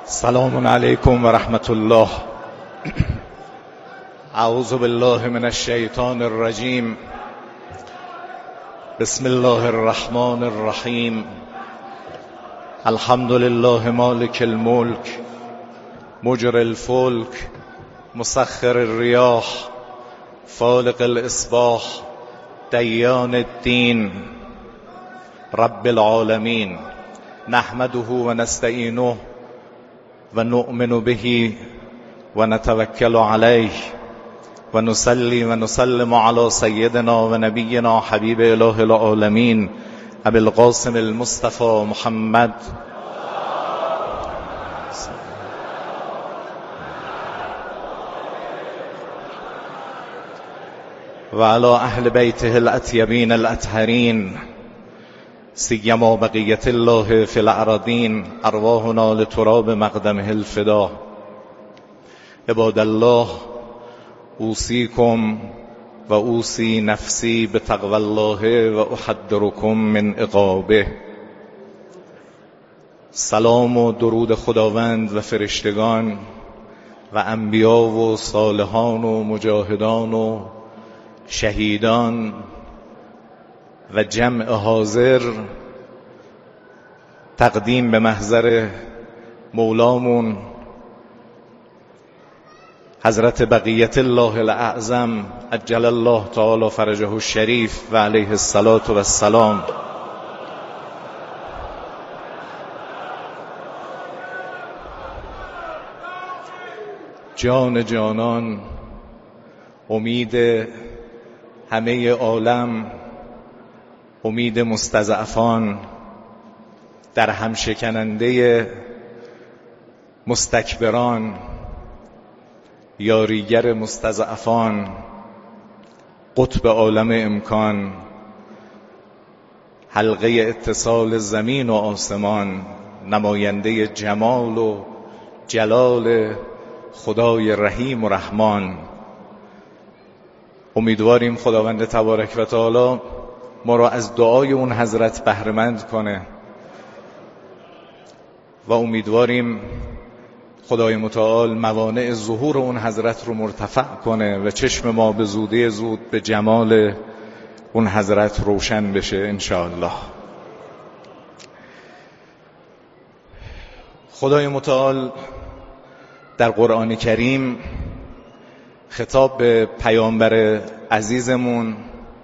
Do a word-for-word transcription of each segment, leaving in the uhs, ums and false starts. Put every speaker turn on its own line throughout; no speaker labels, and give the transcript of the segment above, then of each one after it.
سلام علیکم و رحمت الله. اعوذ بالله من الشیطان الرجیم. بسم الله الرحمن الرحیم. الحمد لله مالک الملک مجر الفلک مسخر الریاح فالق الاصباح دیان الدین رب العالمین. نحمده و نستعینه و نؤمن به و نتوکل علیه و نصلی و نسلم علی سیدنا و نبینا حبیب اله العالمین ابی القاسم المصطفى محمد و علی اهل بیته الاطیبین الاطهرین سیما بقیت الله فی الارضین ارواحنا لتراب مقدمه الفدا. عباد الله، اوصیکم و اوصی نفسی بتقوی الله و احذرکم من عقابه. سلام و درود خداوند و فرشتگان و انبیا و صالحان و مجاهدان و شهیدان و جمع حاضر تقدیم به محضر مولامون حضرت بقیت الله الاعظم عجل الله تعالی فرجه الشریف و علیه الصلاة و السلام. جان جانان، امید همه عالم، امید مستضعفان، در هم شکننده مستکبران، یاریگر مستضعفان، قطب عالم امکان، حلقه اتصال زمین و آسمان، نماینده جمال و جلال خدای رحیم و رحمان. امیدواریم خداوند تبارک و تعالی ما را از دعای اون حضرت بهره‌مند کنه و امیدواریم خدای متعال موانع ظهور اون حضرت رو مرتفع کنه و چشم ما به زودی زود به جمال اون حضرت روشن بشه انشاءالله. خدای متعال در قرآن کریم خطاب به پیامبر عزیزمون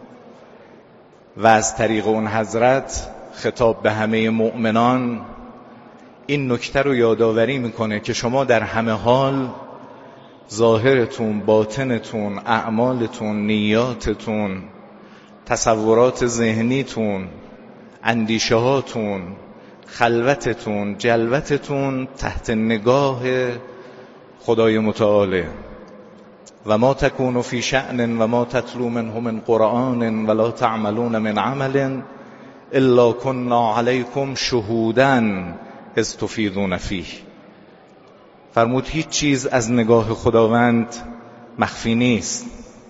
و از طریق اون حضرت خطاب به همه مؤمنان این نکته رو یادآوری میکنه که شما در همه حال ظاهرتون، باطنتون، اعمالتون، نیاتتون، تصورات ذهنیتون، اندیشه هاتون، خلوتتون، جلوتتون تحت نگاه خدای متعاله. و ما تکون فی شأن و ما تتلو منه من قرآن ولا تعملون من عمل الا كنا علیکم شهودا اذ تفیضون فیه. فرمود هیچ چیز از نگاه خداوند مخفی نیست،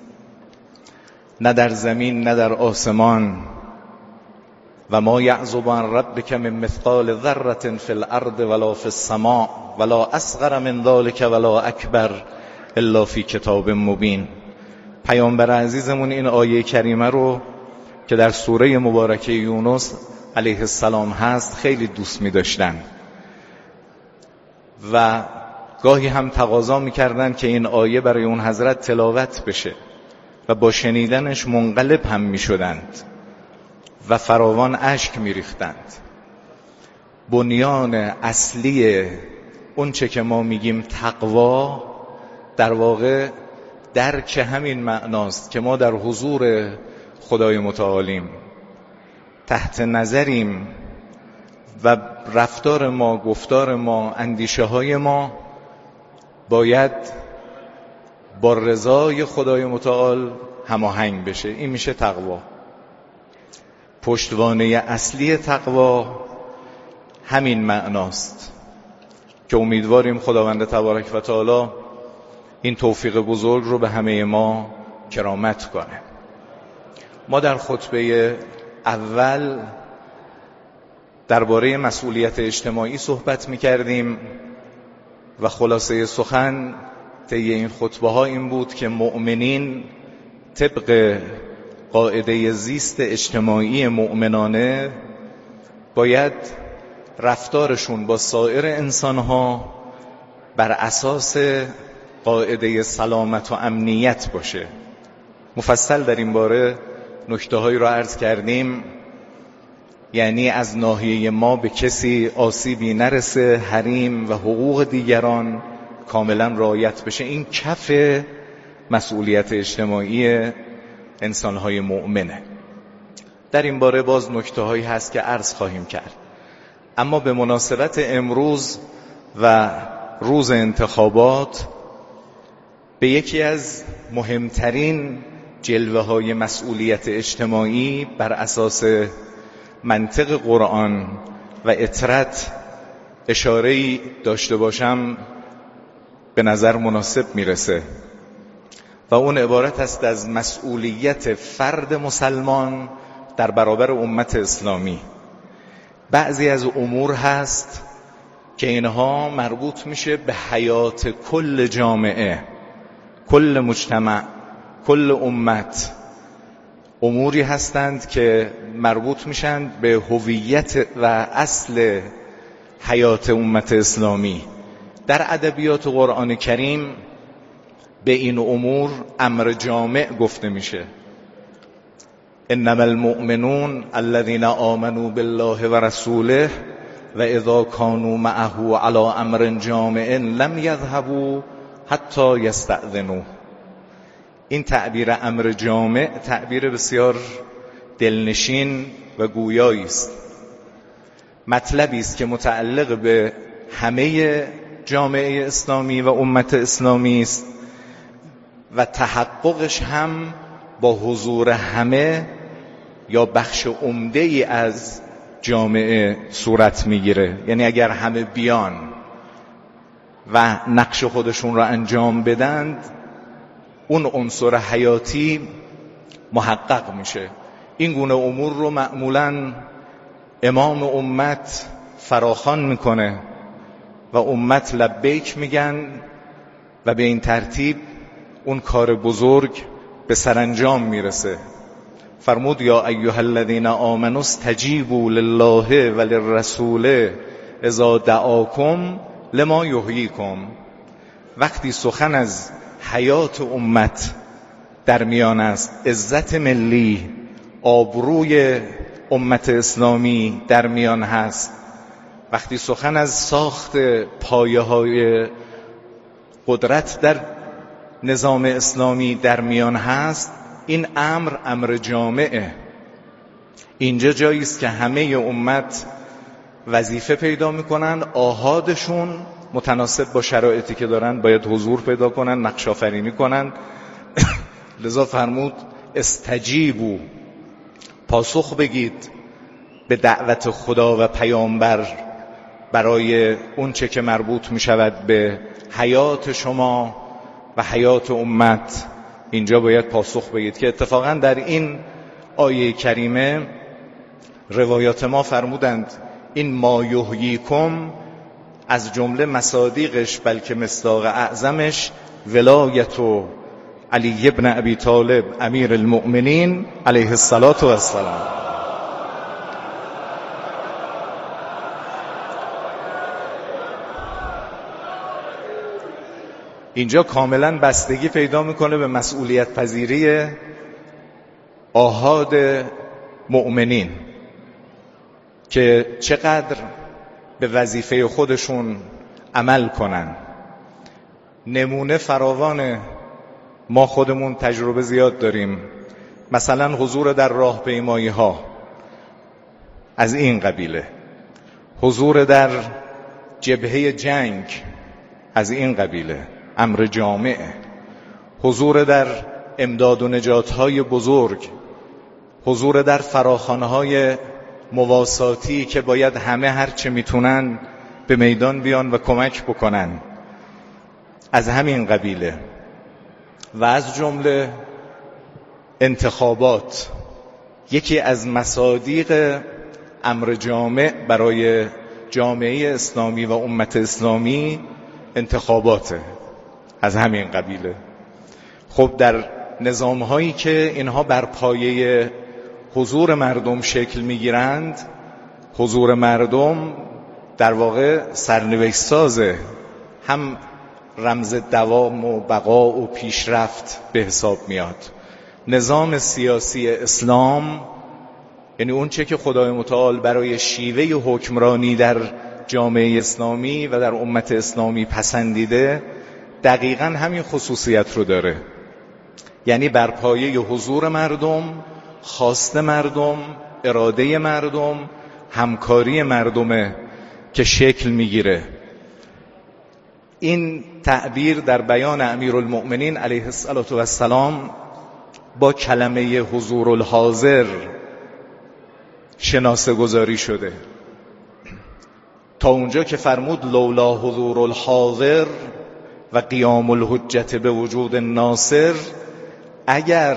نه در زمین نه در آسمان. و ما یعزب عن ربک من مثقال ذره فی الارض ولا فی السماء ولا اصغر من ذلک ولا اکبر الا فی کتاب مبین. پیامبر عزیزمون این آیه کریمه رو که در سوره مبارکه یونس علیه السلام هست خیلی دوست می داشتن و گاهی هم تقاضا می کردن که این آیه برای اون حضرت تلاوت بشه و با شنیدنش منقلب هم می شدند و فراوان اشک می ریختند. بنیان اصلی اون چه که ما میگیم تقوا در واقع درک همین معناست که ما در حضور خدای متعالیم، تحت نظریم و رفتار ما، گفتار ما، اندیشه های ما باید با رضای خدای متعال هماهنگ بشه. این میشه تقوا. پشتوانه اصلی تقوا همین معناست که امیدواریم خداوند تبارک و تعالی این توفیق بزرگ رو به همه ما کرامت کنه. ما در خطبه اول درباره مسئولیت اجتماعی صحبت می‌کردیم و خلاصه سخن طی این خطبه ها این بود که مؤمنین طبق قاعده زیست اجتماعی مؤمنانه باید رفتارشون با سایر انسانها بر اساس قاعده سلامت و امنیت باشه. مفصل در این باره نکته هایی را عرض کردیم، یعنی از ناحیه ما به کسی آسیبی نرسه، حریم و حقوق دیگران کاملا رعایت بشه. این کف مسئولیت اجتماعی انسانهای مؤمنه. در این باره باز نکته هایی هست که عرض خواهیم کرد، اما به مناسبت امروز و روز انتخابات به یکی از مهمترین جلوه های مسئولیت اجتماعی بر اساس منطق قرآن و اطرت اشاره‌ای داشته باشم به نظر مناسب میرسه و اون عبارت است از مسئولیت فرد مسلمان در برابر امت اسلامی. بعضی از امور هست که اینها مربوط میشه به حیات کل جامعه، کل مجتمع، کل امت. اموری هستند که مربوط میشن به هویت و اصل حیات امت اسلامی. در ادبیات قرآن کریم به این امور امر جامع گفته میشه. انما المؤمنون الذين آمنوا بالله و رسوله و اذا كانوا معه على امر جامع لم يذهبوا حتی یستأذنوه. این تعبیر امر جامع تعبیر بسیار دلنشین و گویایی است. مطلبی است که متعلق به همه جامعه اسلامی و امت اسلامی است و تحققش هم با حضور همه یا بخش عمده ای از جامعه صورت میگیره. یعنی اگر همه بیان و نقش خودشون را انجام بدند، اون عنصر حیاتی محقق میشه. این گونه امور رو معمولاً امام امت فراخوان میکنه و امت لبیک میگن و به این ترتیب اون کار بزرگ به سرانجام میرسه. فرمود یا ایها الذین آمنوا استجیبوا لله و للرسول اذا دعاکم لما یحییکم. وقتی سخن از حیات امت در میان است، عزت ملی، آبروی امت اسلامی در میان هست، وقتی سخن از ساخت پایه های قدرت در نظام اسلامی در میان هست، این امر امر جامعه. اینجا جایی است که همه امت وظیفه پیدا میکنن، آحادشون متناسب با شرایطی که دارن باید حضور پیدا کنن، نقش آفرینی کنن. لذا فرمود استجیبوا، پاسخ بگید به دعوت خدا و پیامبر برای اون چه که مربوط می شود به حیات شما و حیات امت. اینجا باید پاسخ بگید که اتفاقا در این آیه کریمه روایات ما فرمودند این ما یحییکم از جمله مصادیقش بلکه مصداق اعظمش ولایت و علی ابن ابی طالب امیر المؤمنین علیه الصلاة و السلام. اینجا کاملا بستگی پیدا میکنه به مسئولیت پذیری آحاد مؤمنین که چقدر به وظیفه خودشون عمل کنن. نمونه فراوان ما خودمون تجربه زیاد داریم، مثلا حضور در راهپیمایی ها از این قبیله، حضور در جبهه جنگ از این قبیله، امر جامعه، حضور در امداد و نجات های بزرگ، حضور در فراخوان های مواساتی که باید همه هر چه میتونن به میدان بیان و کمک بکنن، از همین قبیله. و از جمله انتخابات، یکی از مصادیق امر جامع برای جامعه اسلامی و امت اسلامی انتخاباته از همین قبیله. خب در نظام‌هایی که اینها بر پایه حضور مردم شکل می‌گیرند، حضور مردم در واقع سرنوشت سازه، هم رمز دوام و بقا و پیشرفت به حساب میاد. نظام سیاسی اسلام، یعنی اون چه که خدای متعال برای شیوه حکمرانی در جامعه اسلامی و در امت اسلامی پسندیده، دقیقاً همین خصوصیت رو داره. یعنی بر پایه حضور مردم، خواست مردم، اراده مردم، همکاری مردمه که شکل میگیره. این تعبیر در بیان امیرالمؤمنین علیه السلام با کلمه حضور الحاضر شناسه گذاری شده، تا اونجا که فرمود لولا حضور الحاضر و قیام الحجت به وجود ناصر، اگر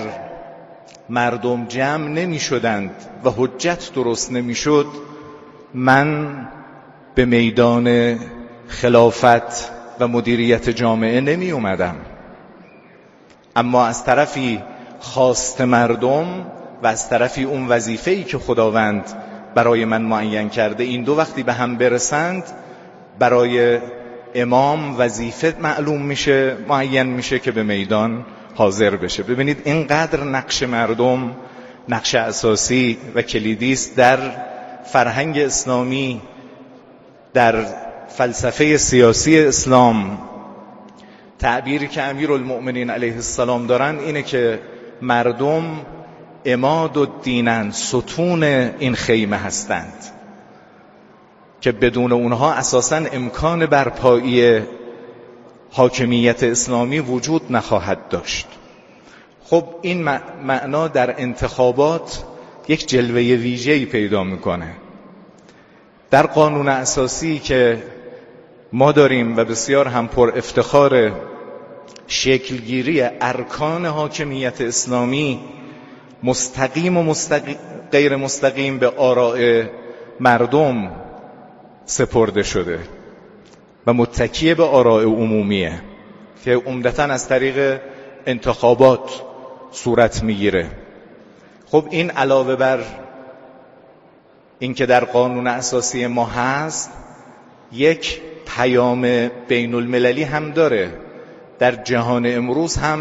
مردم جمع نمی شدند و حجت درست نمی شد، من به میدان خلافت و مدیریت جامعه نمی اومدم. اما از طرفی خواست مردم و از طرفی اون وظیفه‌ای که خداوند برای من معین کرده، این دو وقتی به هم برسند، برای امام وظیفه معلوم میشه، معین میشه که به میدان حاضر بشه. ببینید اینقدر نقش مردم نقش اساسی و کلیدی است در فرهنگ اسلامی، در فلسفه سیاسی اسلام. تعبیری که امیرالمؤمنین علیه السلام دارن اینه که مردم عماد الدینن، ستون این خیمه هستند که بدون اونها اساساً امکان برپایی حاکمیت اسلامی وجود نخواهد داشت. خب این معنا در انتخابات یک جلوه ویژه‌ای پیدا میکنه. در قانون اساسی که ما داریم و بسیار هم پر افتخار، شکلگیری ارکان حاکمیت اسلامی مستقیم و مستقیم غیر مستقیم به آراء مردم سپرده شده و متکی به آراء عمومیه که عمدتاً از طریق انتخابات صورت میگیره. خب این علاوه بر این که در قانون اساسی ما هست، یک پیام بین المللی هم داره. در جهان امروز هم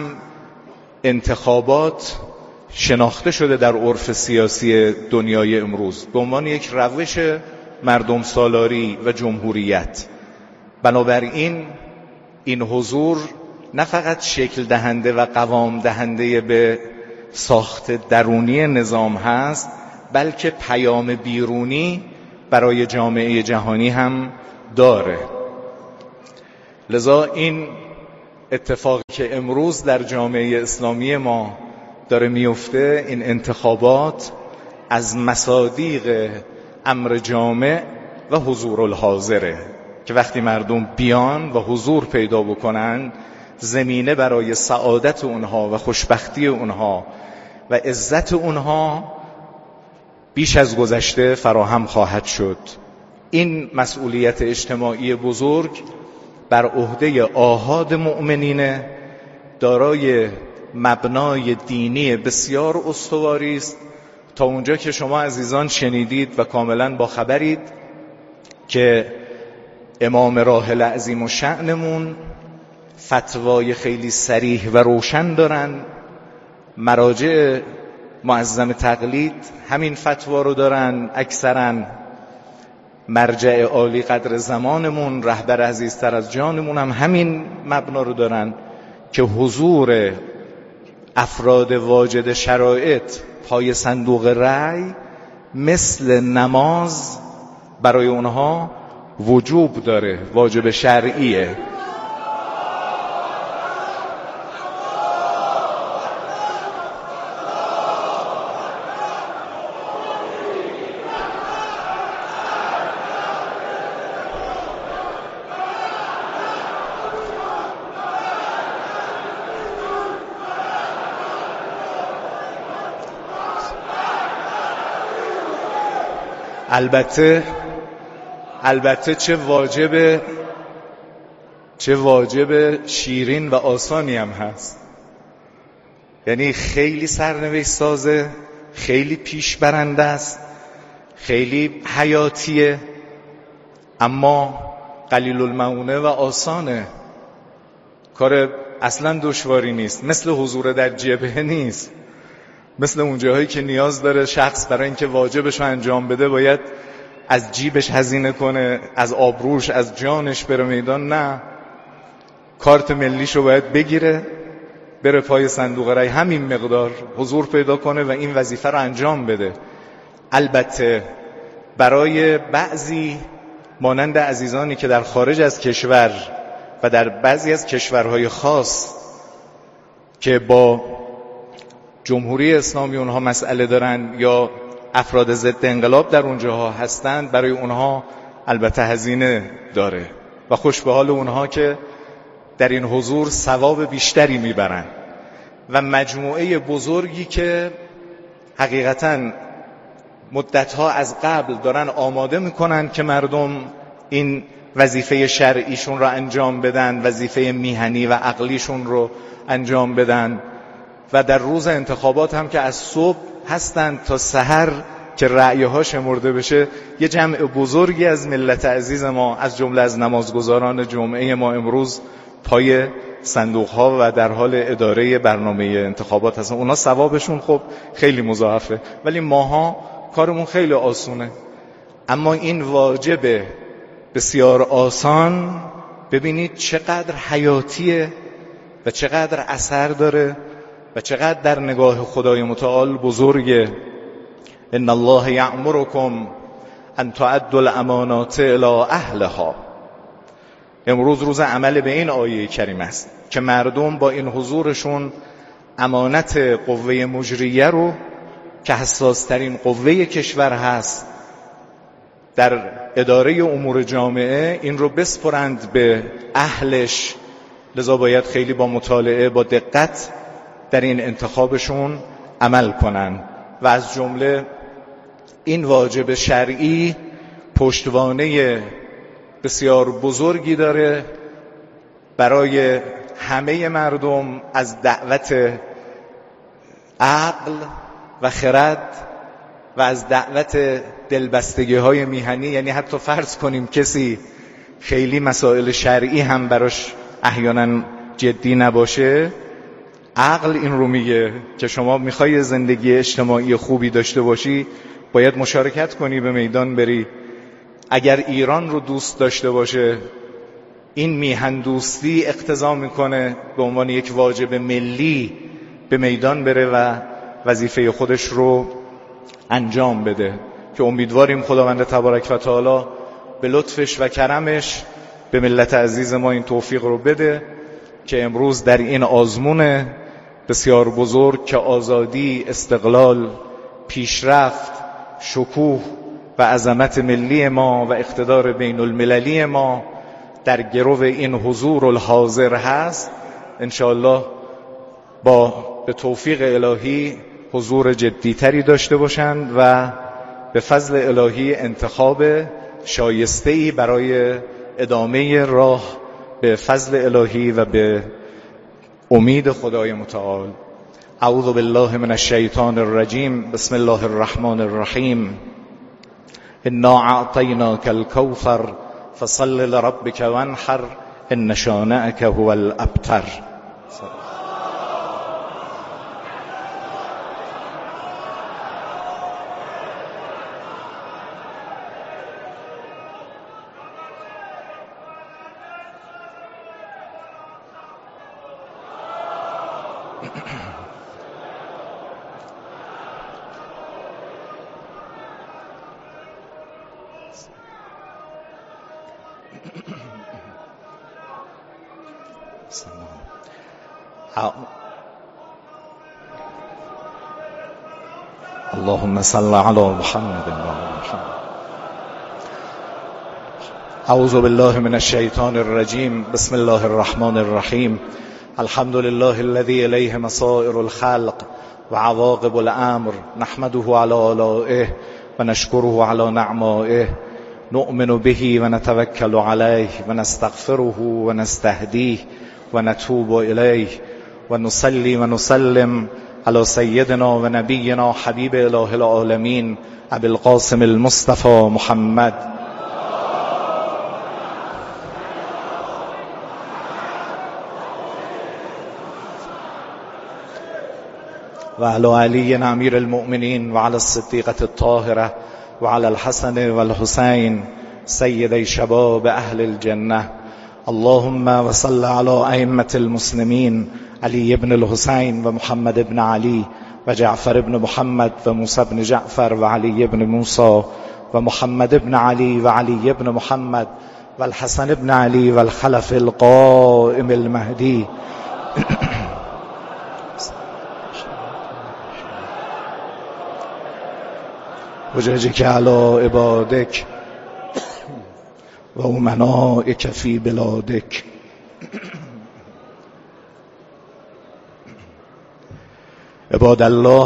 انتخابات شناخته شده در عرف سیاسی دنیای امروز به عنوان یک روش مردم سالاری و جمهوریت. بنابراین این حضور نه فقط شکل دهنده و قوام دهنده به ساخت درونی نظام هست، بلکه پیام بیرونی برای جامعه جهانی هم داره. لذا این اتفاقی که امروز در جامعه اسلامی ما داره میفته، این انتخابات از مصادیق امر جامع و حضور الحاضره که وقتی مردم بیان و حضور پیدا بکنن، زمینه برای سعادت اونها و خوشبختی اونها و عزت اونها بیش از گذشته فراهم خواهد شد. این مسئولیت اجتماعی بزرگ بر عهده آحاد مؤمنین دارای مبنای دینی بسیار استواری است، تا اونجا که شما عزیزان شنیدید و کاملا با خبرید که امام راحل عظیم الشأنمون فتوای خیلی صریح و روشن دارن. مراجع معظم تقلید همین فتوا رو دارن. اکثرا مرجع عالی قدر زمانمون، رهبر عزیزتر از جانمون هم همین مبنا رو دارن که حضور افراد واجد شرایط پای صندوق رأی مثل نماز برای اونها وجوب داره، واجب شرعیه. البته البته چه واجب چه واجب شیرین و آسانی هم هست. یعنی خیلی سرنوشت سازه، خیلی پیش برنده است، خیلی حیاتیه، اما قلیل المعونه و آسانه. کار اصلا دشواری نیست، مثل حضور در جبهه نیست، مثل اون جاهایی که نیاز داره شخص برای اینکه واجبش رو انجام بده باید از جیبش هزینه کنه، از آبروش، از جانش بره میدان. نه، کارت ملیش رو باید بگیره، بره پای صندوق رای، همین مقدار حضور پیدا کنه و این وظیفه رو انجام بده. البته برای بعضی مانند عزیزانی که در خارج از کشور و در بعضی از کشورهای خاص که با جمهوری اسلامی اونها مسئله دارن یا افراد ضد انقلاب در اونجاها هستند، برای اونها البته هزینه داره و خوش به حال اونها که در این حضور ثواب بیشتری میبرن. و مجموعه بزرگی که حقیقتاً مدتها از قبل دارن آماده میکنن که مردم این وظیفه شرعیشون رو انجام بدن، وظیفه میهنی و عقلیشون رو انجام بدن و در روز انتخابات هم که از صبح هستن تا سحر که رأیها شمرده بشه. یه جمع بزرگی از ملت عزیز ما از جمله از نمازگزاران جمعه ما امروز پای صندوق ها و در حال اداره برنامه انتخابات هستن. اونا ثوابشون خب خیلی مضاعفه، ولی ماها کارمون خیلی آسونه. اما این واجب بسیار آسان ببینید چقدر حیاتیه و چقدر اثر داره و چقدر در نگاه خدای متعال بزرگه. ان الله یأمرکم ان تعدوا الامانات الی اهلها. امروز روز عمل به این آیه کریم است که مردم با این حضورشون امانت قوه مجریه رو که حساسترین قوه کشور هست در اداره امور جامعه، این رو بسپرند به اهلش. لذا باید خیلی با مطالعه، با دقت در این انتخابشون عمل کنن و از جمله این واجب شرعی پشتوانه بسیار بزرگی داره برای همه مردم از دعوت عقل و خرد و از دعوت دلبستگی های میهنی. یعنی حتی فرض کنیم کسی خیلی مسائل شرعی هم براش احیانا جدی نباشه، عقل این رو میگه که شما میخوای زندگی اجتماعی خوبی داشته باشی باید مشارکت کنی، به میدان بری. اگر ایران رو دوست داشته باشه، این میهن دوستی اقتضا میکنه به عنوان یک واجب ملی به میدان بره و وظیفه خودش رو انجام بده که امیدواریم خداوند تبارک و تعالی به لطفش و کرمش به ملت عزیز ما این توفیق رو بده که امروز در این آزمون بسیار بزرگ که آزادی، استقلال، پیشرفت، شکوه و عظمت ملی ما و اقتدار بین المللی ما در گرو این حضور الحاضر هست، انشاءالله با به توفیق الهی حضور جدیتری داشته باشند و به فضل الهی انتخاب شایسته‌ای برای ادامه راه به فضل الهی و به امید خدای متعال. اعوذ بالله من الشیطان الرجیم. بسم الله الرحمن الرحیم. انا اعطیناک الکوثر فصل لربک وانحر ان شانئک هو الابتر. اللهم صل على محمد و محمد. اعوذ بالله من الشیطان الرجیم. بسم الله الرحمن الرحیم. الحمد لله الذي الیه مصائر الخلق و عواقب الامر. نحمده على آلائه و نشکره على نعمائه. نؤمن به ونتوكل عليه ونستغفره ونستهديه ونتوب إليه ونصلي ونسلم على سيدنا ونبينا حبيب إله العالمين أبي القاسم المصطفى محمد وعلى علي أمير المؤمنين وعلى الصديقة الطاهرة وعلى الحسن والحسين سيدي شباب أهل الجنة. اللهم وصل على أئمة المسلمين علي بن الحسين ومحمد بن علي وجعفر بن محمد وموسى بن جعفر وعلي بن موسى ومحمد بن علي وعلي بن محمد والحسن بن علي والخلف القائم المهدي وجهك على عبادك وأمنائك في بلادك. عباد الله،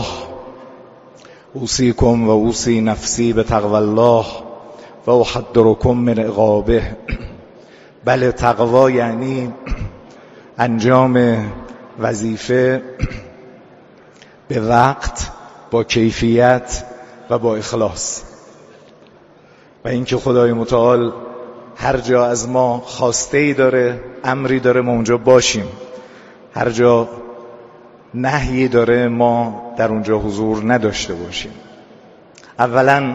اوصيكم و اوصي نفسی بتقوى الله و احذركم من عقابه. بله، تقوا یعنی انجام وظیفه به وقت، با کیفیت و با اخلاص، و اینکه خدای متعال هر جا از ما خواسته‌ای داره، امری داره، ما اونجا باشیم. هر جا نهیی داره، ما در اونجا حضور نداشته باشیم. اولا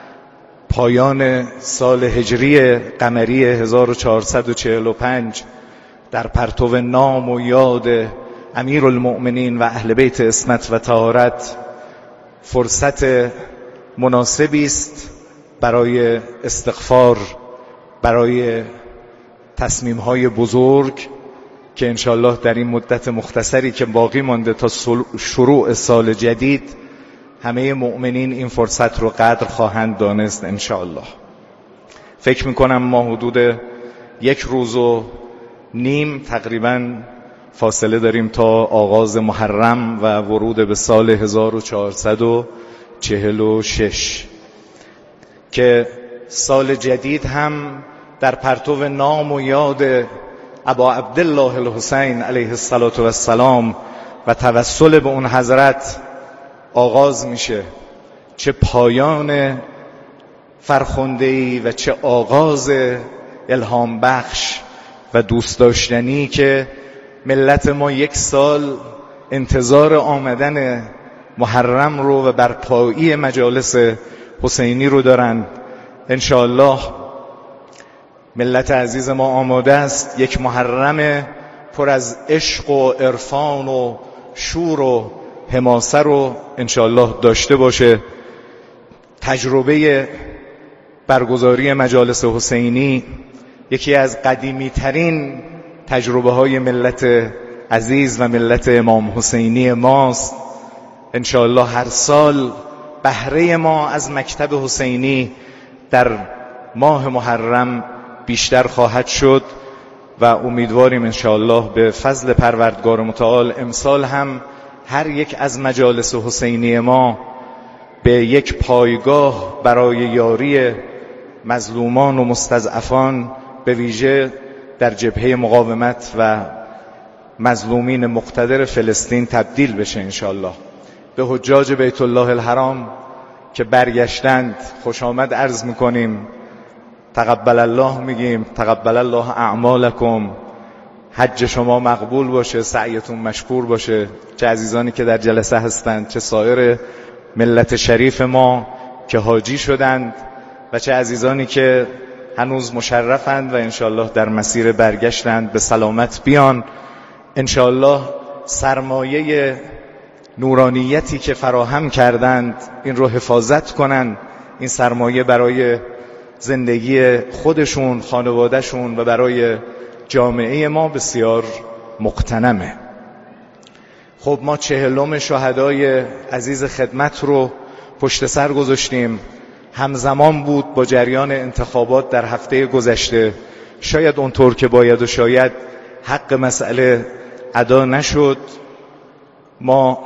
پایان سال هجری قمری هزار و چهارصد و چهل و پنج در پرتو نام و یاد امیرالمؤمنین و اهل بیت عصمت و طهارت فرصت مناسبی است برای استغفار، برای تصمیم‌های بزرگ که انشاءالله در این مدت مختصری که باقی مانده تا شروع سال جدید همه مؤمنین این فرصت رو قدر خواهند دانست انشاءالله. فکر میکنم ما حدود یک روز و نیم تقریبا فاصله داریم تا آغاز محرم و ورود به سال هزار و چهارصد و چهل و شش که سال جدید هم در پرتو نام و یاد ابا عبدالله الحسین علیه السلام و توسل به اون حضرت آغاز میشه. چه پایان فرخنده‌ای و چه آغاز الهام بخش و دوست داشتنی که ملت ما یک سال انتظار آمدن محرم رو و برپایی مجالس حسینی رو دارن. انشاءالله ملت عزیز ما آماده است یک محرم پر از عشق و عرفان و شور و حماسه رو انشاءالله داشته باشه. تجربه برگزاری مجالس حسینی یکی از قدیمی ترین تجربه های ملت عزیز و ملت امام حسینی ماست. انشاءالله هر سال بهره ما از مکتب حسینی در ماه محرم بیشتر خواهد شد و امیدواریم انشاءالله به فضل پروردگار متعال امسال هم هر یک از مجالس حسینی ما به یک پایگاه برای یاری مظلومان و مستضعفان به ویژه در جبهه مقاومت و مظلومین مقتدر فلسطین تبدیل بشه انشاءالله. به حجاج بیت الله الحرام که برگشتند خوش آمد عرض میکنیم، تقبل الله میگیم، تقبل الله اعمالکم، حج شما مقبول باشه، سعیتون مشکور باشه. چه عزیزانی که در جلسه هستند، چه سایر ملت شریف ما که حاجی شدند و چه عزیزانی که هنوز مشرفند و انشاءالله در مسیر برگشتند، به سلامت بیان. انشاءالله سرمایه نورانیتی که فراهم کردند این رو حفاظت کنند. این سرمایه برای زندگی خودشون، خانوادهشون و برای جامعه ما بسیار مقتنمه. خب ما چهلم شهدای عزیز خدمت رو پشت سر گذاشتیم. همزمان بود با جریان انتخابات در هفته گذشته. شاید اونطور که باید و شاید حق مسئله ادا نشد. ما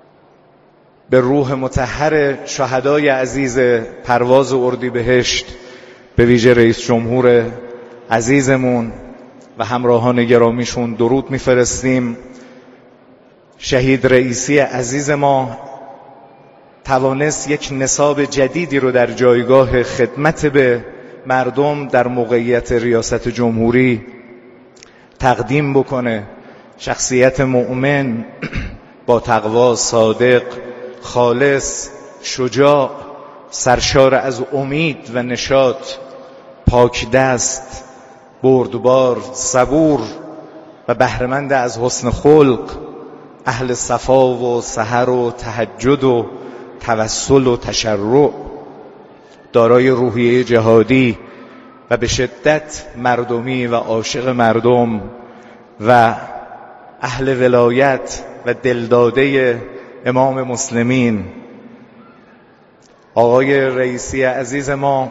به روح مطهر شهدای عزیز پرواز اردیبهشت به ویژه رئیس جمهور عزیزمون و همراهان گرامیشون درود میفرستیم. شهید رئیسی عزیز ما توانست یک نصاب جدیدی رو در جایگاه خدمت به مردم در موقعیت ریاست جمهوری تقدیم بکنه. شخصیت مؤمن با تقوا، صادق، خالص، شجاع، سرشار از امید و نشاط، پاک دست، بردبار، صبور و بهره‌مند از حسن خلق، اهل صفا و سحر و تهجد و توسل و تشرع، دارای روحیه جهادی و به شدت مردمی و عاشق مردم و اهل ولایت و دلداده امام مسلمین. آقای رئیسی عزیز ما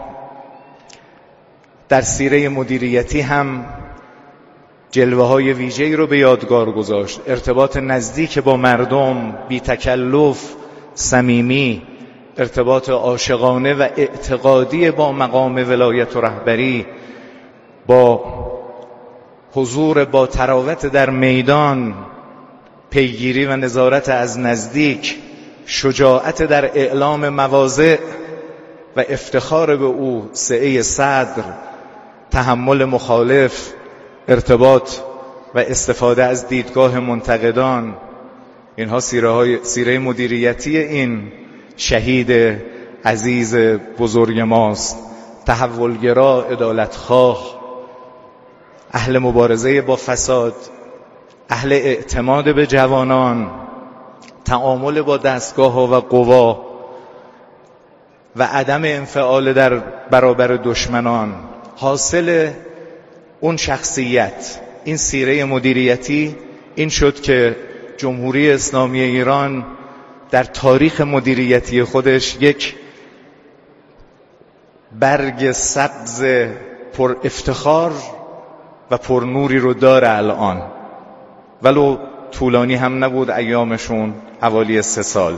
در سیره مدیریتی هم جلوه های ویژه‌ای رو به یادگار گذاشت. ارتباط نزدیک با مردم، بی تکلف، صمیمی، ارتباط عاشقانه و اعتقادی با مقام ولایت و رهبری، با حضور با تراوت در میدان، پیگیری و نظارت از نزدیک، شجاعت در اعلام مواضع و افتخار به او، سعه صدر، تحمل مخالف، ارتباط و استفاده از دیدگاه منتقدان. اینها سیره های سیره مدیریتی این شهید عزیز بزرگ ماست. تحولگرا، عدالتخواه، اهل مبارزه با فساد، اهل اعتماد به جوانان، تعامل با دستگاه ها و قوا و عدم انفعال در برابر دشمنان. حاصل اون شخصیت، این سیره مدیریتی، این شد که جمهوری اسلامی ایران در تاریخ مدیریتی خودش یک برگ سبز پر افتخار و پر نوری رو داره الان، ولو طولانی هم نبود ایامشون، حوالی سه سال.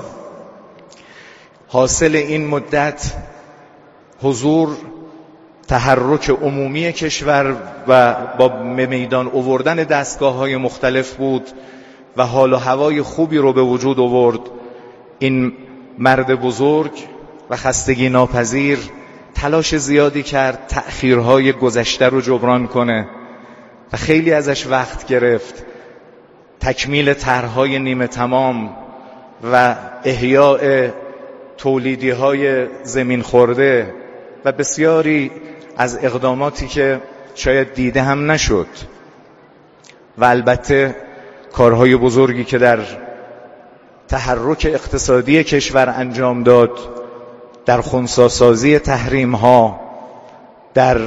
حاصل این مدت حضور، تحرک عمومی کشور و با میدان آوردن دستگاه‌های مختلف بود و حال و هوای خوبی رو به وجود آورد. این مرد بزرگ و خستگی ناپذیر تلاش زیادی کرد تأخیرهای گذشته رو جبران کنه و خیلی ازش وقت گرفت. تکمیل طرح‌های نیمه تمام و احیاء تولیدی‌های زمین خورده و بسیاری از اقداماتی که شاید دیده هم نشد و البته کارهای بزرگی که در تحرک اقتصادی کشور انجام داد، در خنثی‌سازی تحریم‌ها، در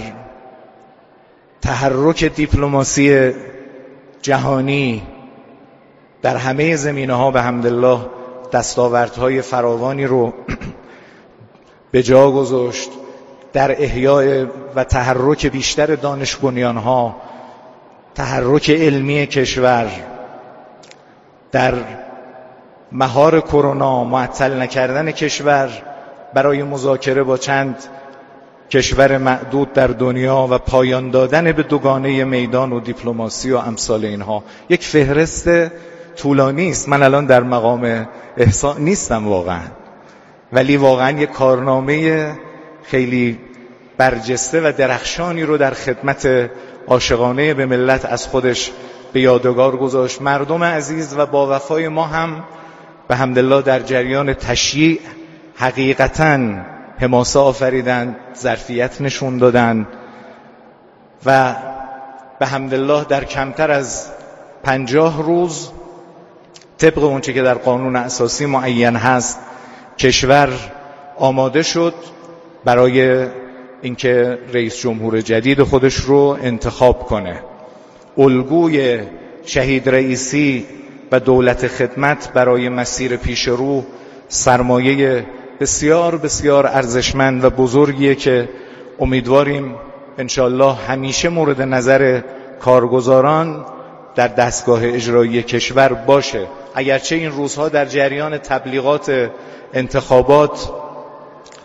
تحرک دیپلماسی جهانی، در همه زمینه‌ها به حمدالله دستاوردهای فراوانی رو به جا گذاشت. در احیاء و تحرک بیشتر دانش بنیان‌ها، تحرک علمی کشور، در مهار کرونا، معطل نکردن کشور برای مذاکره با چند کشور معدود در دنیا و پایان دادن به دوگانه میدان و دیپلماسی و امثال اینها. یک فهرست طولانی است. من الان در مقام احصاء نیستم واقعا، ولی واقعا یک کارنامه خیلی برجسته و درخشانی رو در خدمت عاشقانه به ملت از خودش به یادگار گذاشت. مردم عزیز و با وفای ما هم به حمدالله در جریان تشییع حقیقتاً حماسه آفریدن، ظرفیت نشون دادن و به حمدالله در کمتر از پنجاه روز طبق اونچه که در قانون اساسی معین هست کشور آماده شد برای اینکه رئیس جمهور جدید خودش رو انتخاب کنه. الگوی شهید رئیسی و دولت خدمت برای مسیر پیش رو سرمایه بسیار بسیار ارزشمند و بزرگیه که امیدواریم انشالله همیشه مورد نظر کارگزاران در دستگاه اجرایی کشور باشه. اگرچه این روزها در جریان تبلیغات انتخابات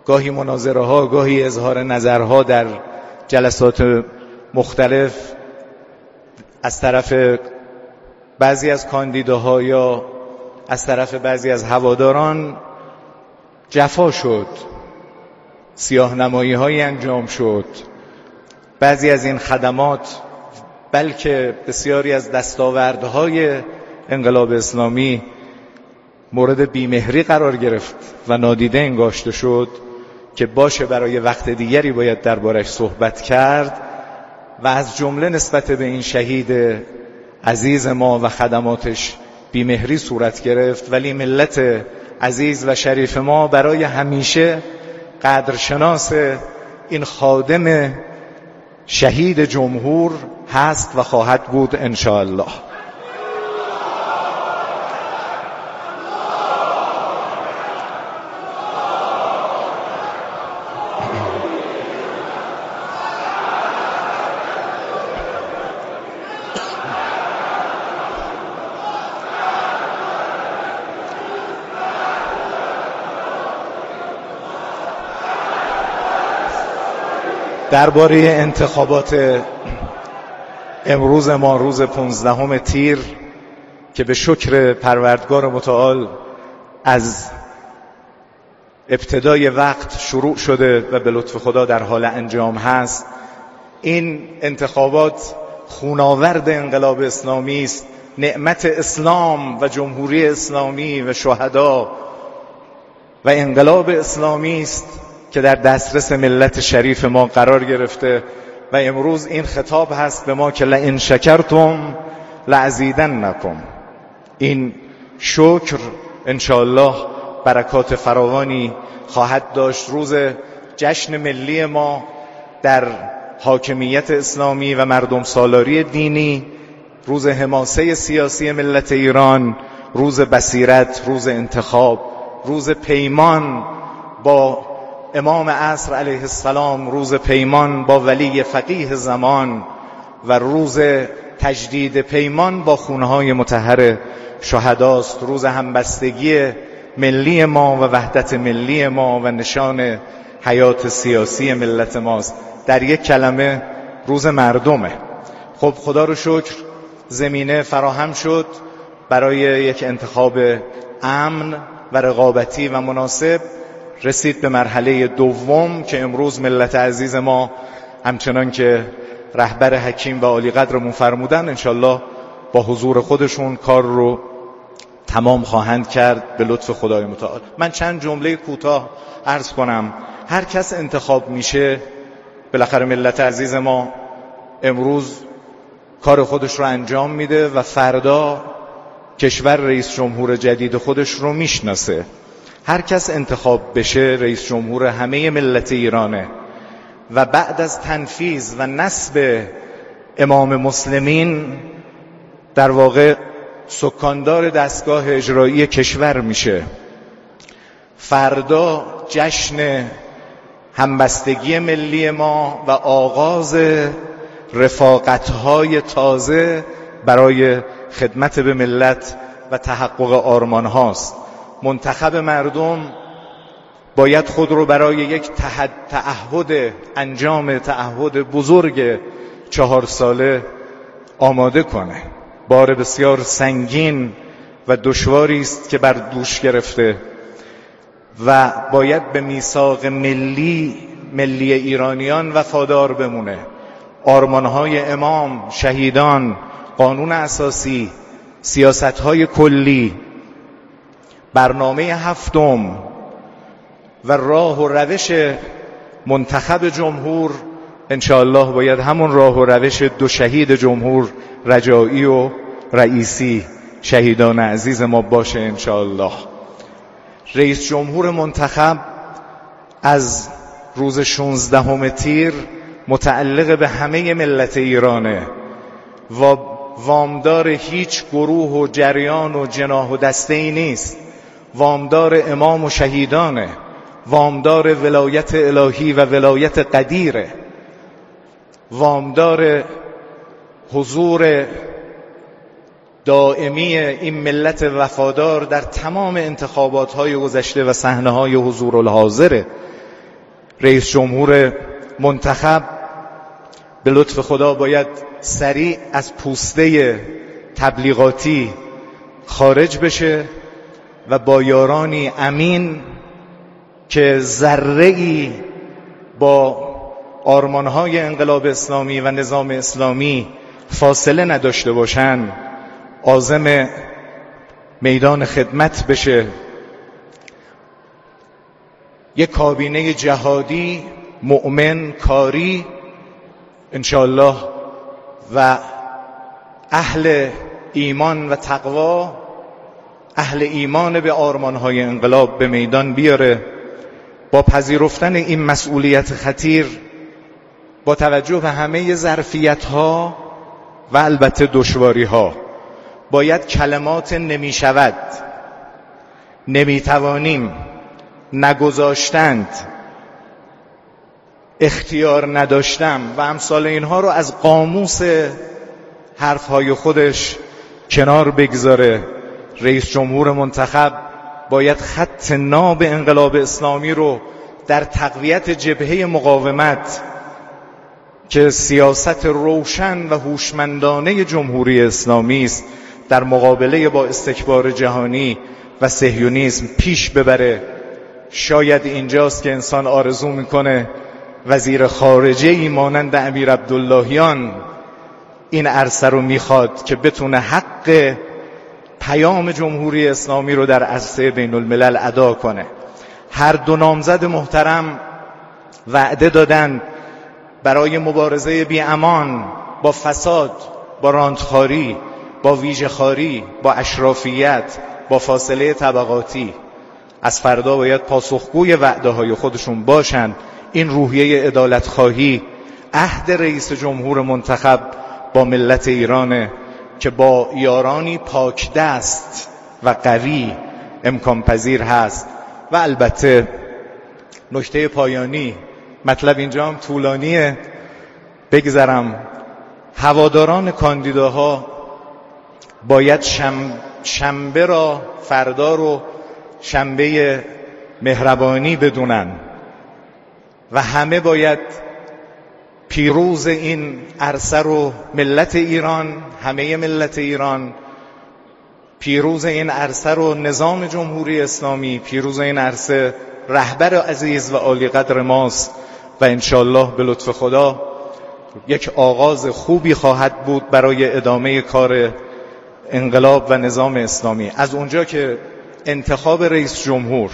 گاهی مناظره ها، گاهی اظهار نظرها در جلسات مختلف از طرف بعضی از کاندیداها یا از طرف بعضی از هواداران جفا شد، سیاه نمایی هایی انجام شد. بعضی از این خدمات بلکه بسیاری از دستاوردهای انقلاب اسلامی مورد بیمهری قرار گرفت و نادیده انگاشته شد که باشه برای وقت دیگری باید دربارش صحبت کرد. و از جمله نسبت به این شهید عزیز ما و خدماتش بیمهری صورت گرفت، ولی ملت عزیز و شریف ما برای همیشه قدرشناس این خادم شهید جمهور هست و خواهد بود انشاءالله. درباره انتخابات امروز ما، روز پانزدهم تیر که به شکر پروردگار متعال از ابتدای وقت شروع شده و به لطف خدا در حال انجام هست، این انتخابات خوناورد انقلاب اسلامی است، نعمت اسلام و جمهوری اسلامی و شهدا و انقلاب اسلامی است که در دسترس ملت شریف ما قرار گرفته. و امروز این خطاب هست به ما که لئن شکرتم لازیدنکم. این شکر انشاءالله برکات فراوانی خواهد داشت. روز جشن ملی ما در حاکمیت اسلامی و مردم سالاری دینی، روز حماسه سیاسی ملت ایران، روز بصیرت، روز انتخاب، روز پیمان با امام عصر علیه السلام، روز پیمان با ولی فقیه زمان و روز تجدید پیمان با خونهای مطهر شهداست. روز همبستگی ملی ما و وحدت ملی ما و نشان حیات سیاسی ملت ماست. در یک کلمه روز مردمه. خب خدا رو شکر زمینه فراهم شد برای یک انتخاب امن و رقابتی و مناسب. رسید به مرحله دوم که امروز ملت عزیز ما همچنان که رهبر حکیم و عالی قدرمون فرمودن انشالله با حضور خودشون کار رو تمام خواهند کرد به لطف خدای متعال. من چند جمله کوتاه عرض کنم. هر کس انتخاب میشه، بالاخره ملت عزیز ما امروز کار خودش رو انجام میده و فردا کشور رئیس جمهور جدید خودش رو میشناسه. هر کس انتخاب بشه رئیس جمهور همه ملت ایرانه و بعد از تنفیذ و نصب امام مسلمین در واقع سکاندار دستگاه اجرایی کشور میشه. فردا جشن همبستگی ملی ما و آغاز رفاقت‌های تازه برای خدمت به ملت و تحقق آرمان هاست. منتخب مردم باید خود رو برای یک تعهد انجام تعهد بزرگ چهار ساله آماده کنه. بار بسیار سنگین و دشواری است که بر دوش گرفته و باید به میثاق ملی ملی ایرانیان وفادار بمونه. آرمانهای امام، شهیدان، قانون اساسی، سیاستهای کلی، برنامه هفتم و راه و روش منتخب جمهور انشاءالله باید همون راه و روش دو شهید جمهور، رجایی و رئیسی، شهیدان عزیز ما باشه انشاءالله. رئیس جمهور منتخب از روز شانزدهم تیر متعلق به همه ملت ایرانه و وامدار هیچ گروه و جریان و جناح و دسته ای نیست. وامدار امام و شهیدانه، وامدار ولایت الهی و ولایت قدیره، وامدار حضور دائمی این ملت وفادار در تمام انتخابات های گذشته و صحنه های حضور الحاضره. رئیس جمهور منتخب به لطف خدا باید سریع از پوسته تبلیغاتی خارج بشه و با یارانی امین که ذره‌ای با آرمانهای انقلاب اسلامی و نظام اسلامی فاصله نداشته باشن عازم میدان خدمت بشه. یک کابینه جهادی مؤمن کاری انشاءالله و اهل ایمان و تقوا، اهل ایمان به آرمانهای انقلاب به میدان بیاره. با پذیرفتن این مسئولیت خطیر، با توجه به همه ظرفیت‌ها و البته دشواری‌ها، باید کلمات نمی شود، نمی توانیم، نگذاشتند، اختیار نداشتم و امثال اینها رو از قاموس حرفهای خودش کنار بگذاره. رئیس جمهور منتخب باید خط ناب انقلاب اسلامی رو در تقویت جبهه مقاومت که سیاست روشن و هوشمندانه جمهوری اسلامی است در مقابله با استکبار جهانی و صهیونیسم پیش ببره. شاید اینجاست که انسان آرزو میکنه وزیر خارجه ای مانند امیر عبداللهیان این عرصه رو میخواد که بتونه حق پیام جمهوری اسلامی رو در عرصه بین الملل ادا کنه. هر دو نامزد محترم وعده دادن برای مبارزه بی امان با فساد، با رانتخاری، با ویژه‌خواری، با اشرافیت، با فاصله طبقاتی. از فردا باید پاسخگوی وعده های خودشون باشن. این روحیه عدالت خواهی عهد رئیس جمهور منتخب با ملت ایرانه که با یارانی پاک دست و قوی امکان پذیر هست. و البته نکته پایانی، مطلب اینجا هم طولانیه بگذرم، هواداران کاندیداها باید شم... شنبه را فردا رو شنبه مهربانی بدونن و همه باید پیروز این عرصه رو، ملت ایران، همه ملت ایران پیروز این عرصه رو نظام جمهوری اسلامی، پیروز این عرصه رهبر عزیز و عالی قدر ماست و انشالله به لطف خدا یک آغاز خوبی خواهد بود برای ادامه کار انقلاب و نظام اسلامی. از اونجا که انتخاب رئیس جمهور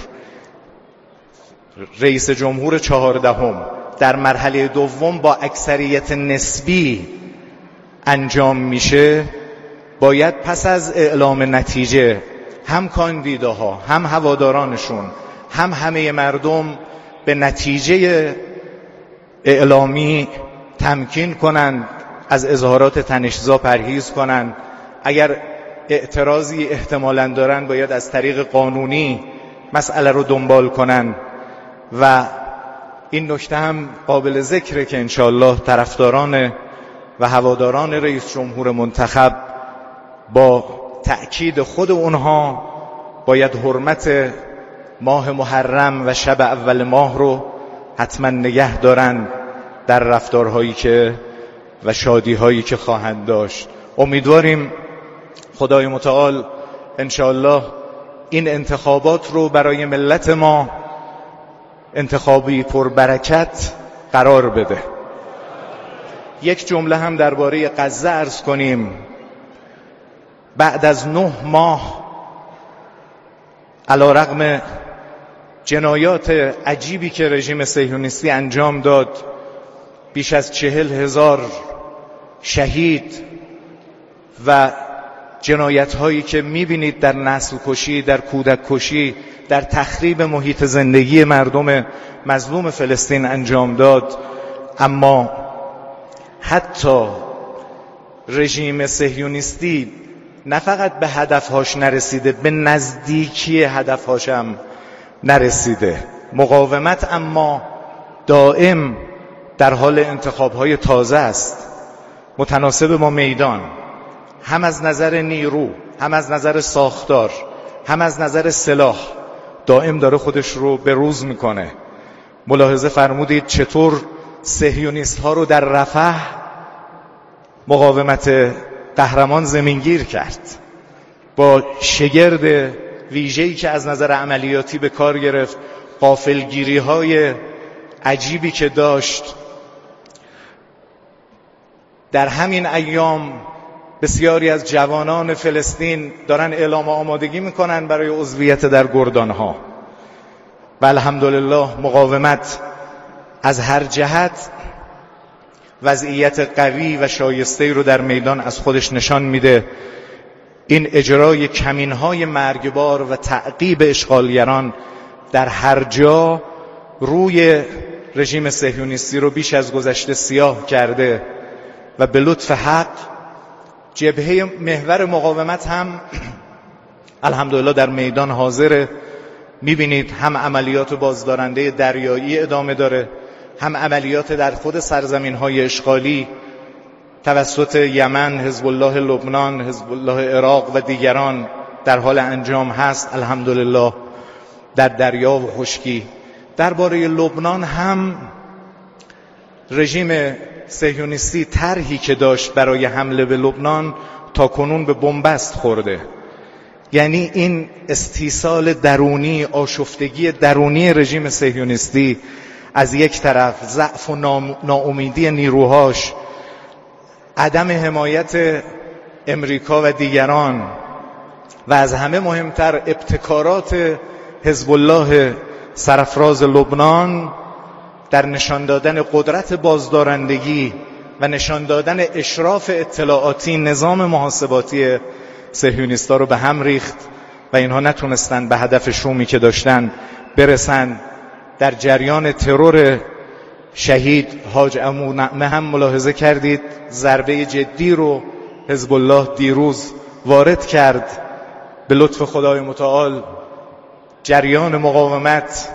رئیس جمهور چهاردهم در مرحله دوم با اکثریت نسبی انجام میشه، باید پس از اعلام نتیجه هم کاندیداها، هم هوادارانشون، هم همه مردم به نتیجه اعلامی تمکین کنند، از اظهارات تنش‌زا پرهیز کنند. اگر اعتراضی احتمالاً دارن باید از طریق قانونی مسئله رو دنبال کنن. و این نکته هم قابل ذکره که انشاءالله طرفداران و هواداران رئیس جمهور منتخب با تأکید خود اونها باید حرمت ماه محرم و شب اول ماه رو حتما نگه دارن در رفتارهایی که و شادیهایی که خواهند داشت. امیدواریم خدای متعال انشاءالله این انتخابات رو برای ملت ما انتخابی پربرکت قرار بده. یک جمله هم درباره غزه عرض کنیم. بعد از نه ماه علیرغم جنایات عجیبی که رژیم صهیونیستی انجام داد، بیش از چهل هزار شهید و جنایت هایی که میبینید در نسل کشی، در کودک کشی، در تخریب محیط زندگی مردم مظلوم فلسطین انجام داد، اما حتی رژیم صهیونیستی نه فقط به هدفهاش نرسیده، به نزدیکی هدفهاش هم نرسیده. مقاومت اما دائم در حال انتخاب‌های تازه است، متناسب با میدان، هم از نظر نیرو، هم از نظر ساختار، هم از نظر سلاح، دائم داره خودش رو به روز میکنه. ملاحظه فرمودید چطور صهیونیست ها رو در رفح مقاومت قهرمان زمینگیر کرد، با شگرد ویژه‌ای که از نظر عملیاتی به کار گرفت، غافلگیری های عجیبی که داشت. در همین ایام بسیاری از جوانان فلسطین دارن اعلام آمادگی میکنن برای عضویت در گردانها و الحمدلله مقاومت از هر جهت وضعیت قوی و شایسته رو در میدان از خودش نشان میده. این اجرای کمینهای مرگبار و تعقیب اشغالگران در هر جا روی رژیم صهیونیستی رو بیش از گذشته سیاه کرده و به لطف حق جبهه محور مقاومت هم الحمدلله در میدان حاضره. میبینید هم عملیات بازدارنده دریایی ادامه داره، هم عملیات در خود سرزمین‌های اشغالی توسط یمن، حزب الله لبنان، حزب الله عراق و دیگران در حال انجام هست الحمدلله در دریا و خشکی. درباره لبنان هم رژیم صهیونیستی طرحی که داشت برای حمله به لبنان تا کنون به بنبست خورده. یعنی این استیصال درونی، آشفتگی درونی رژیم صهیونیستی از یک طرف، ضعف و ناامیدی نیروهاش، عدم حمایت امریکا و دیگران و از همه مهمتر ابتکارات حزب الله سرافراز لبنان در نشان دادن قدرت بازدارندگی و نشان دادن اشراف اطلاعاتی نظام محاسباتی صهیونیست‌ها رو به هم ریخت و اینها نتونستن به هدف شومی که داشتن برسن. در جریان ترور شهید حاج عمو نعمه هم ملاحظه کردید ضربه جدی رو حزب الله دیروز وارد کرد. به لطف خدای متعال جریان مقاومت،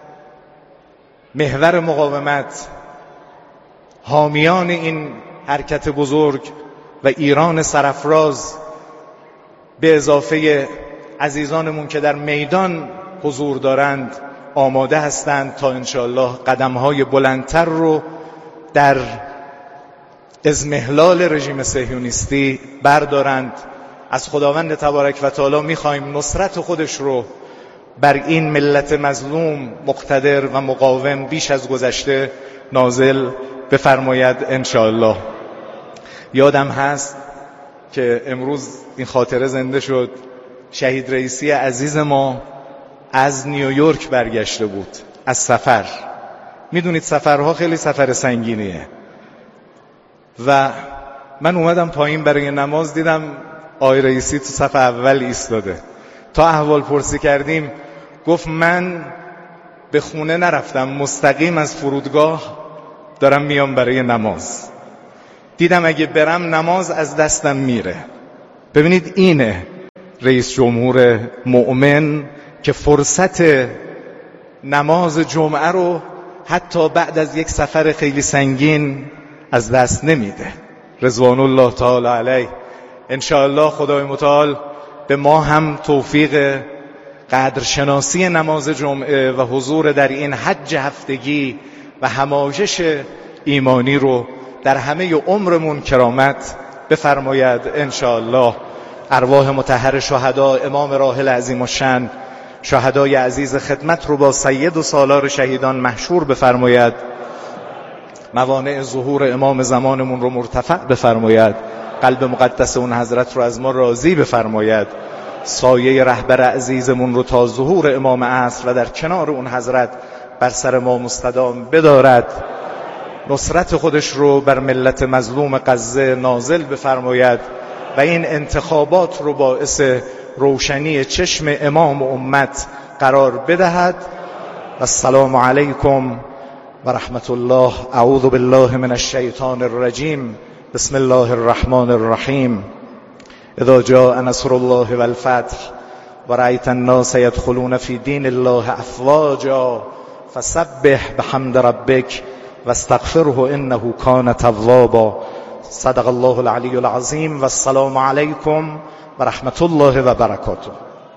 محور مقاومت، حامیان این حرکت بزرگ و ایران سرافراز به اضافه عزیزانمون که در میدان حضور دارند آماده هستند تا انشاءالله قدم‌های بلندتر رو در اضمحلال رژیم صهیونیستی بردارند. از خداوند تبارک و تعالی می‌خوایم نصرت خودش رو بر این ملت مظلوم، مقتدر و مقاوم بیش از گذشته نازل بفرماید انشاءالله. یادم هست که امروز این خاطره زنده شد، شهید رئیسی عزیز ما از نیویورک برگشته بود از سفر. میدونید سفرها خیلی سفر سنگینیه و من اومدم پایین برای نماز، دیدم آقای رئیسی تو صف اول ایستاده. تا احوال پرسی کردیم گفت من به خونه نرفتم، مستقیم از فرودگاه دارم میام برای نماز. دیدم اگه برم نماز از دستم میره. ببینید اینه رئیس جمهور مؤمن که فرصت نماز جمعه رو حتی بعد از یک سفر خیلی سنگین از دست نمیده. رضوان الله تعالی علیه. انشاءالله خدای متعال به ما هم توفیق قدرشناسی نماز جمعه و حضور در این حج هفتگی و همایش ایمانی رو در همه عمرمون کرامت بفرماید انشاءالله. ارواح مطهر شهدا، امام راحل عظیم الشأن، شهدای عزیز خدمت رو با سید و سالار شهیدان محشور بفرماید. موانع ظهور امام زمانمون رو مرتفع بفرماید. قلب مقدس اون حضرت رو از ما راضی بفرماید. سایه رهبر عزیزمون رو تا ظهور امام عصر و در کنار اون حضرت بر سر ما مستدام بدارد. نصرت خودش رو بر ملت مظلوم غزه نازل بفرماید و این انتخابات رو باعث روشنی چشم امام و امت قرار بدهد. السلام علیکم و رحمت الله. اعوذ بالله من الشیطان الرجیم. بسم الله الرحمن الرحیم. اذا جاء نصر الله والفتح ورأيت الناس يدخلون في دين الله افواجا فسبح بحمد ربك واستغفره انه كان توابا. صدق الله العلی العظیم و السلام علیکم و رحمت الله و برکاته.